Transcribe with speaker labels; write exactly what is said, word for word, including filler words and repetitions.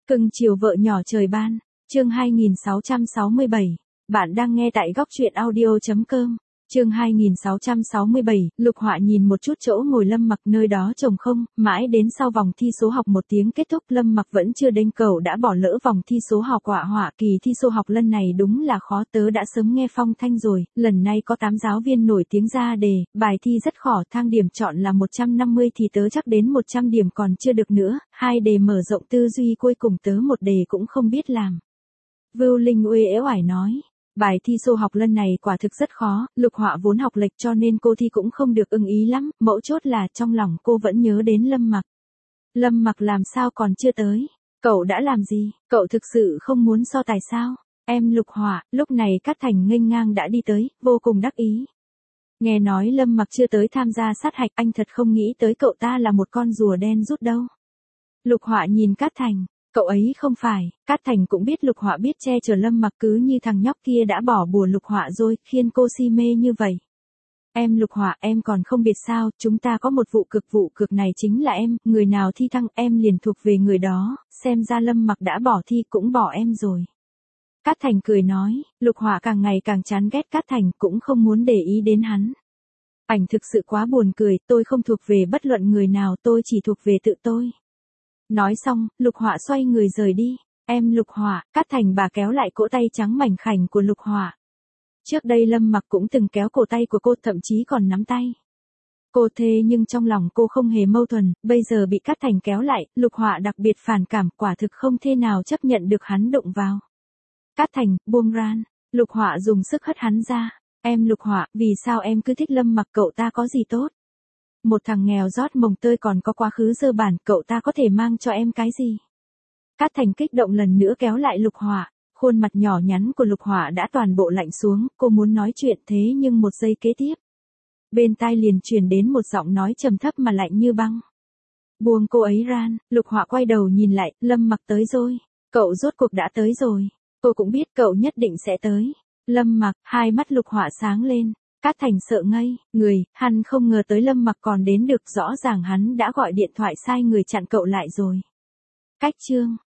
Speaker 1: Cưng chiều vợ nhỏ trời ban, chương hai nghìn sáu trăm sáu mươi bảy. Bạn đang nghe tại góc truyện audio chấm com. Chương hai nghìn sáu trăm sáu mươi bảy, Lục Họa nhìn một chút chỗ ngồi Lâm Mặc, nơi đó trống không, mãi đến sau vòng thi số học một tiếng kết thúc Lâm Mặc vẫn chưa đến, cậu đã bỏ lỡ vòng thi số học. Họa họa kỳ thi số học lần này đúng là khó, tớ đã sớm nghe phong thanh rồi, lần này có tám giáo viên nổi tiếng ra đề, bài thi rất khó, thang điểm chọn là một trăm năm mươi thì tớ chắc đến một trăm điểm còn chưa được nữa, hai đề mở rộng tư duy cuối cùng tớ một đề cũng không biết làm. Vưu Linh uể oải nói. Bài thi số học lần này quả thực rất khó, Lục Họa vốn học lệch cho nên cô thi cũng không được ưng ý lắm, mấu chốt là trong lòng cô vẫn nhớ đến Lâm Mặc. Lâm Mặc làm sao còn chưa tới? Cậu đã làm gì? Cậu thực sự không muốn so tài sao? Em Lục Họa, lúc này Cát Thành nghênh ngang đã đi tới, vô cùng đắc ý. Nghe nói Lâm Mặc chưa tới tham gia sát hạch, anh thật không nghĩ tới cậu ta là một con rùa đen rút đâu. Lục Họa nhìn Cát Thành. Cậu ấy không phải, Cát Thành cũng biết Lục Họa biết che chở Lâm Mặc, cứ như thằng nhóc kia đã bỏ bùa Lục Họa rồi, khiến cô si mê như vậy. Em Lục Họa, em còn không biết sao, chúng ta có một vụ cực, vụ cực này chính là em, người nào thi thăng em liền thuộc về người đó, xem ra Lâm Mặc đã bỏ thi cũng bỏ em rồi. Cát Thành cười nói, Lục Họa càng ngày càng chán ghét Cát Thành, cũng không muốn để ý đến hắn. Ảnh thực sự quá buồn cười, tôi không thuộc về bất luận người nào, tôi chỉ thuộc về tự tôi. Nói xong, Lục Họa xoay người rời đi. Em Lục Họa, Cát Thành bà kéo lại cỗ tay trắng mảnh khảnh của Lục Họa. Trước đây Lâm Mặc cũng từng kéo cổ tay của cô, thậm chí còn nắm tay cô, thế nhưng trong lòng cô không hề mâu thuẫn, bây giờ bị Cát Thành kéo lại, Lục Họa đặc biệt phản cảm, quả thực không thể nào chấp nhận được hắn đụng vào. Cát Thành, buông ran. Lục Họa dùng sức hất hắn ra. Em Lục Họa, vì sao em cứ thích Lâm Mặc, cậu ta có gì tốt? Một thằng nghèo rót mồng tơi còn có quá khứ dơ bản, cậu ta có thể mang cho em cái gì? Cát Thành kích động lần nữa kéo lại Lục Họa, khuôn mặt nhỏ nhắn của Lục Họa đã toàn bộ lạnh xuống, cô muốn nói chuyện thế nhưng một giây kế tiếp. Bên tai liền truyền đến một giọng nói trầm thấp mà lạnh như băng. Buông cô ấy ran. Lục Họa quay đầu nhìn lại, Lâm Mặc tới rồi. Cậu rốt cuộc đã tới rồi. Cô cũng biết cậu nhất định sẽ tới. Lâm Mặc, hai mắt Lục Họa sáng lên. Cát Thành sợ ngây người, hắn không ngờ tới Lâm Mặc còn đến được, rõ ràng hắn đã gọi điện thoại sai người chặn cậu lại rồi. Cách chương